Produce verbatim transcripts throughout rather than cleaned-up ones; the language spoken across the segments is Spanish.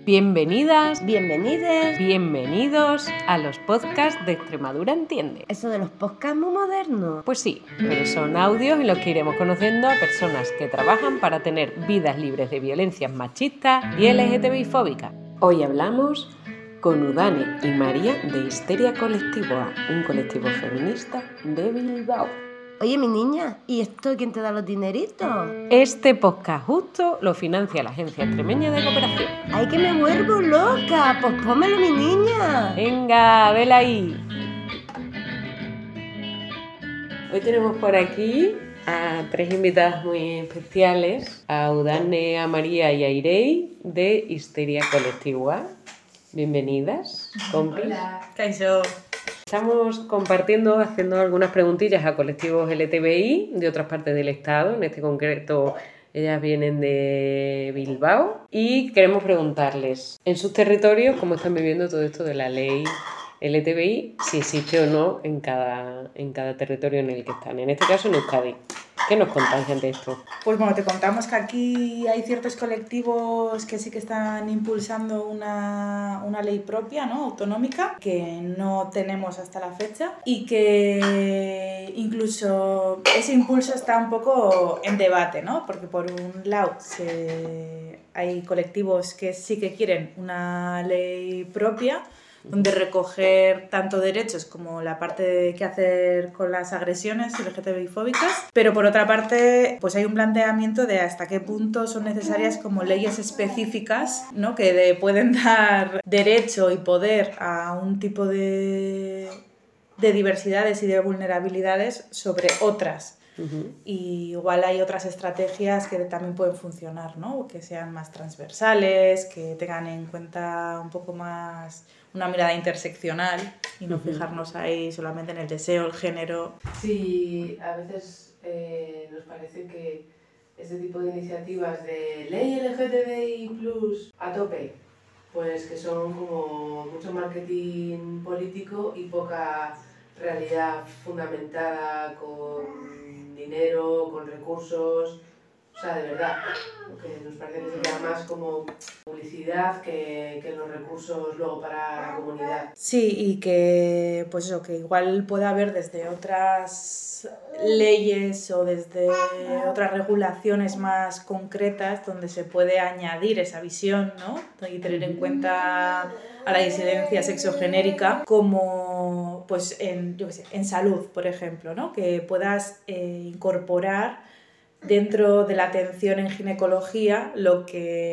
Bienvenidas, bienvenides, bienvenidos a los podcasts de Extremadura Entiende. ¿Eso de los podcasts muy modernos? Pues sí, pero son audios en los que iremos conociendo a personas que trabajan para tener vidas libres de violencias machistas y L G T B I fóbicas. Hoy hablamos con Udane y María de Histeria Colectiva, un colectivo feminista de Bilbao. Oye, mi niña, ¿y esto quién te da los dineritos? Este podcast justo lo financia la Agencia Extremeña de Cooperación. ¡Ay, que me vuelvo loca! Pues pónmelo, mi niña. Venga, vela ahí. Hoy tenemos por aquí a tres invitadas muy especiales, a Udane, a María y a Irei de Histeria Colectiva. Bienvenidas, compis. Hola, Kaixo. Estamos compartiendo, haciendo algunas preguntillas a colectivos L G T B I de otras partes del Estado. En este concreto, ellas vienen de Bilbao. Y queremos preguntarles, en sus territorios, cómo están viviendo todo esto de la ley L G T B I, si existe o no en cada, en cada territorio en el que están. En este caso, en Euskadi. ¿Qué nos contáis ante esto? Pues bueno, te contamos que aquí hay ciertos colectivos que sí que están impulsando una, una ley propia, ¿no? Autonómica, que no tenemos hasta la fecha y que incluso ese impulso está un poco en debate, ¿no? Porque por un lado se, hay colectivos que sí que quieren una ley propia, donde recoger tanto derechos como la parte de qué hacer con las agresiones L G T B I fóbicas, pero por otra parte pues hay un planteamiento de hasta qué punto son necesarias como leyes específicas, ¿no? Que de, pueden dar derecho y poder a un tipo de, de diversidades y de vulnerabilidades sobre otras. Uh-huh. Y igual hay otras estrategias que también pueden funcionar, ¿no? Que sean más transversales, que tengan en cuenta un poco más una mirada interseccional y no uh-huh. fijarnos ahí solamente en el deseo, el género. Sí, a veces eh, nos parece que este tipo de iniciativas de ley L G T B I plus a tope, pues que son como mucho marketing político y poca realidad fundamentada con dinero, con recursos. O sea, de verdad, que nos parece que sería más como publicidad que, que los recursos luego para la comunidad. Sí, y que pues eso, que igual pueda haber desde otras leyes o desde otras regulaciones más concretas donde se puede añadir esa visión, ¿no? Y tener en cuenta a la disidencia sexogenérica como pues en, yo qué sé, en salud, por ejemplo, ¿no? Que puedas eh, incorporar dentro de la atención en ginecología lo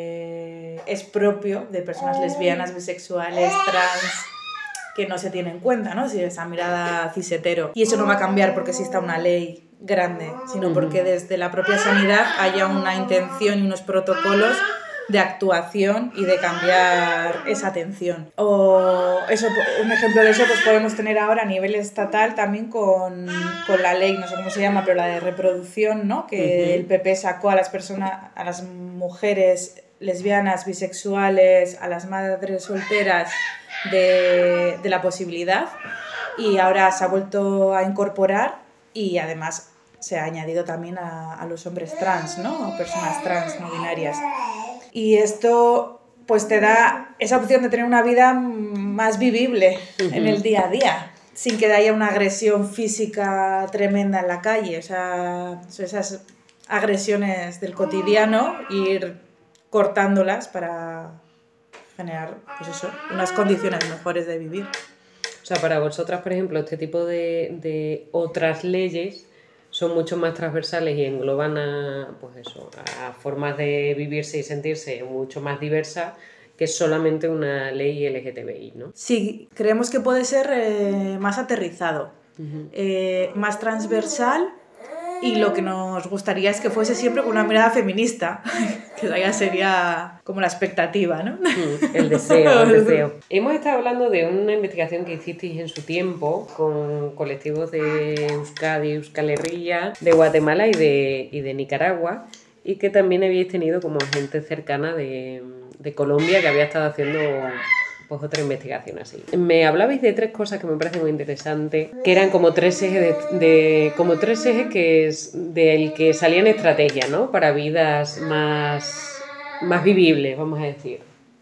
que es propio de personas lesbianas, bisexuales, trans, que no se tiene en cuenta, ¿no? Si esa mirada cis-hetero. Y eso no va a cambiar porque exista una ley grande, sino porque desde la propia sanidad haya una intención y unos protocolos de actuación y de cambiar esa atención. O eso, un ejemplo de eso pues podemos tener ahora a nivel estatal también con, con la ley, no sé cómo se llama, pero la de reproducción, ¿no? Que uh-huh. el P P sacó a las personas, a las mujeres lesbianas, bisexuales, a las madres solteras de, de la posibilidad, y ahora se ha vuelto a incorporar y además se ha añadido también a, a los hombres trans, ¿no? A personas trans no binarias. Y esto pues te da esa opción de tener una vida más vivible uh-huh. en el día a día, sin que haya una agresión física tremenda en la calle. O sea, esas agresiones del cotidiano, ir cortándolas para generar pues eso, unas condiciones mejores de vivir. O sea, para vosotras, por ejemplo, este tipo de, de otras leyes son mucho más transversales y engloban a, pues eso, a formas de vivirse y sentirse mucho más diversas que solamente una ley L G T B I, ¿no? Sí, creemos que puede ser eh, más aterrizado, uh-huh. eh, más transversal, y lo que nos gustaría es que fuese siempre con una mirada feminista, que ya sería como la expectativa, ¿no? El deseo, el deseo. Hemos estado hablando de una investigación que hicisteis en su tiempo con colectivos de Euskadi, Euskal Herria, de Guatemala y de, y de Nicaragua, y que también habíais tenido como gente cercana de, de Colombia que había estado haciendo pues otra investigación así. Me hablabais de tres cosas que me parecen muy interesantes, que eran como tres ejes de, de como tres ejes que es del que salían estrategias, ¿no? Para vidas más, más vivibles, vamos a decir.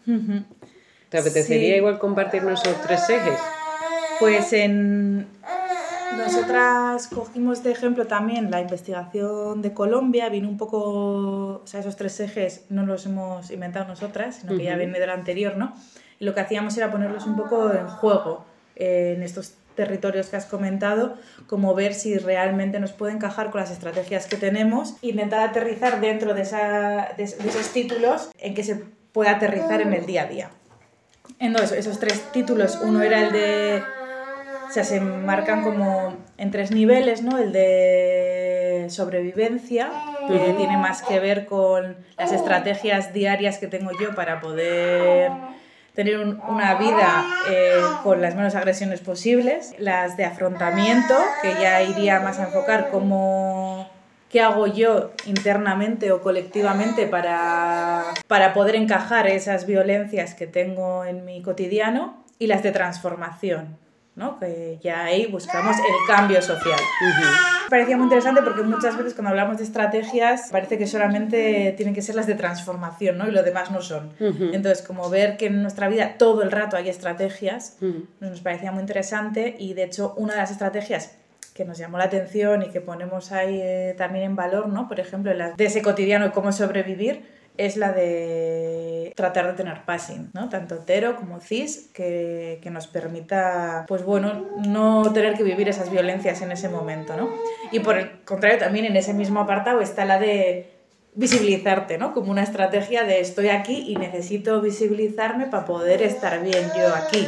Uh-huh. ¿Te apetecería sí. igual compartirnos esos tres ejes? Pues en... Nosotras cogimos de ejemplo también la investigación de Colombia, vino un poco, o sea, esos tres ejes no los hemos inventado nosotras, sino que uh-huh. ya viene de lo anterior, ¿no? Y lo que hacíamos era ponerlos un poco en juego eh, en estos territorios que has comentado, como ver si realmente nos puede encajar con las estrategias que tenemos, intentar aterrizar dentro de, esa, de, de esos títulos en que se pueda aterrizar en el día a día. Entonces, esos tres títulos, uno era el de... O sea, se marcan como en tres niveles, ¿no? El de sobrevivencia, que uh-huh. tiene más que ver con las estrategias diarias que tengo yo para poder tener un, una vida eh, con las menos agresiones posibles. Las de afrontamiento, que ya iría más a enfocar cómo... ¿Qué hago yo internamente o colectivamente para, para poder encajar esas violencias que tengo en mi cotidiano? Y las de transformación, ¿no? Que ya ahí buscamos el cambio social. Uh-huh. Me parecía muy interesante porque muchas veces cuando hablamos de estrategias parece que solamente tienen que ser las de transformación, ¿no? Y lo demás no son. Uh-huh. Entonces, como ver que en nuestra vida todo el rato hay estrategias, uh-huh. nos parecía muy interesante y de hecho una de las estrategias que nos llamó la atención y que ponemos ahí eh, también en valor, ¿no? Por ejemplo, la de ese cotidiano y cómo sobrevivir, es la de tratar de tener passing, ¿no? Tanto hetero como cis, que, que nos permita, pues bueno, no tener que vivir esas violencias en ese momento, ¿no? Y por el contrario, también en ese mismo apartado está la de visibilizarte, ¿no? Como una estrategia de estoy aquí y necesito visibilizarme para poder estar bien yo aquí.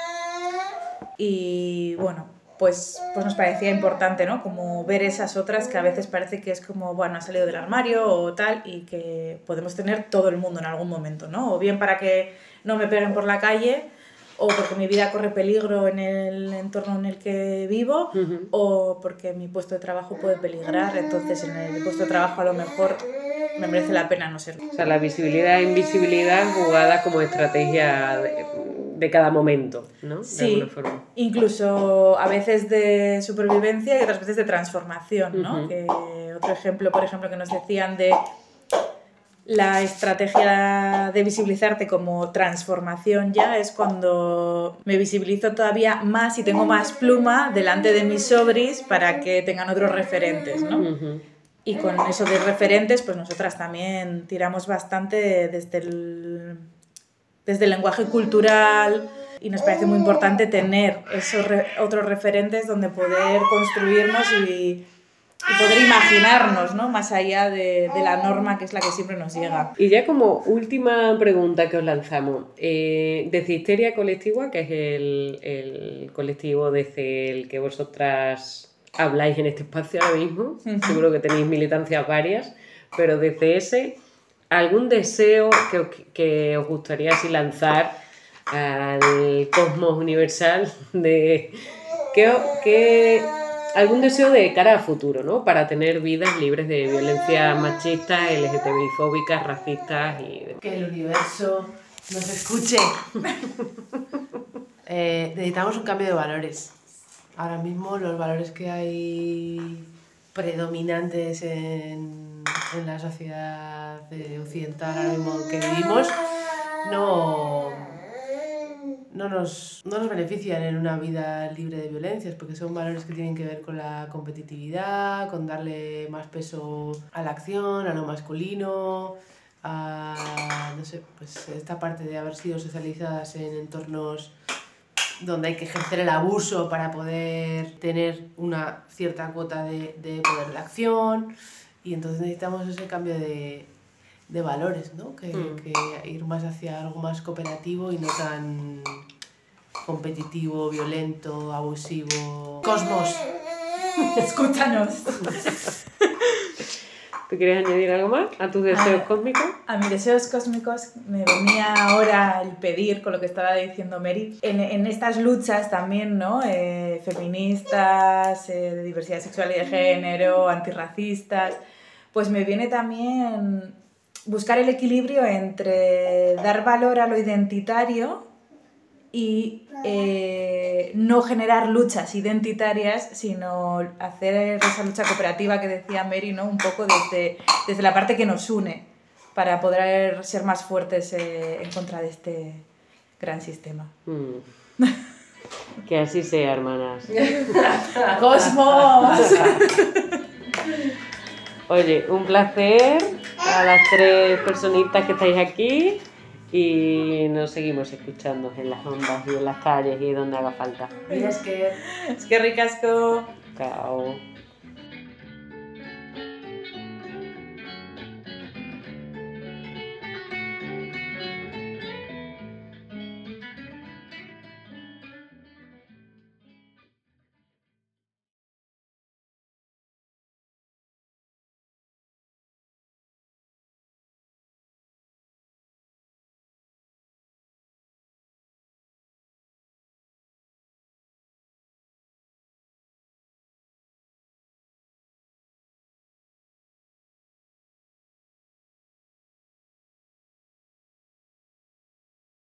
Y bueno, pues, pues nos parecía importante, ¿no? Como ver esas otras que a veces parece que es como, bueno, ha salido del armario o tal, y que podemos tener todo el mundo en algún momento, ¿no? O bien para que no me peguen por la calle, o porque mi vida corre peligro en el entorno en el que vivo, uh-huh. o porque mi puesto de trabajo puede peligrar, entonces en el puesto de trabajo a lo mejor me merece la pena no serlo. O sea, la visibilidad e invisibilidad jugada como estrategia de, de cada momento, ¿no? De sí, alguna forma. Incluso a veces de supervivencia y otras veces de transformación, ¿no? Uh-huh. Que otro ejemplo, por ejemplo, que nos decían de la estrategia de visibilizarte como transformación ya es cuando me visibilizo todavía más y tengo más pluma delante de mis sobris para que tengan otros referentes, ¿no? Uh-huh. Y con eso de referentes, pues nosotras también tiramos bastante desde el, desde el lenguaje cultural y nos parece muy importante tener esos re, otros referentes donde poder construirnos y, y poder imaginarnos, ¿no? Más allá de, de la norma que es la que siempre nos llega. Y ya como última pregunta que os lanzamos, eh, desde Histeria Colectiva, que es el, el colectivo desde el que vosotras habláis en este espacio ahora mismo, uh-huh. seguro que tenéis militancias varias, pero desde ese, ¿algún deseo que os, que os gustaría así lanzar al cosmos universal de que, que algún deseo de cara a futuro, ¿no? Para tener vidas libres de violencia machista, L G T B I fóbicas, racistas y de... Que el universo nos escuche. eh, necesitamos un cambio de valores. Ahora mismo los valores que hay predominantes en, en la sociedad occidental ahora mismo que vivimos no, no, nos, no nos benefician en una vida libre de violencias, porque son valores que tienen que ver con la competitividad, con darle más peso a la acción, a lo masculino, a no sé, pues esta parte de haber sido socializadas en entornos donde hay que ejercer el abuso para poder tener una cierta cuota de, de poder de acción, y entonces necesitamos ese cambio de, de valores, ¿no? Que, mm. que ir más hacia algo más cooperativo y no tan competitivo, violento, abusivo. Cosmos, escúchanos. ¿Tú quieres añadir algo más a tus deseos a, cósmicos? A mis deseos cósmicos me venía ahora el pedir, con lo que estaba diciendo Mary, en, en estas luchas también, ¿no? Eh, feministas, eh, de diversidad sexual y de género, antirracistas, pues me viene también buscar el equilibrio entre dar valor a lo identitario y eh, no generar luchas identitarias, sino hacer esa lucha cooperativa que decía Mary, ¿no? Un poco desde, desde la parte que nos une, para poder ser más fuertes eh, en contra de este gran sistema. Mm. Que así sea, hermanas. ¡Cosmos! Oye, un placer a las tres personitas que estáis aquí y nos seguimos escuchando en las ondas y en las calles y donde haga falta. Mira, es que... Es que ricasco. Chao.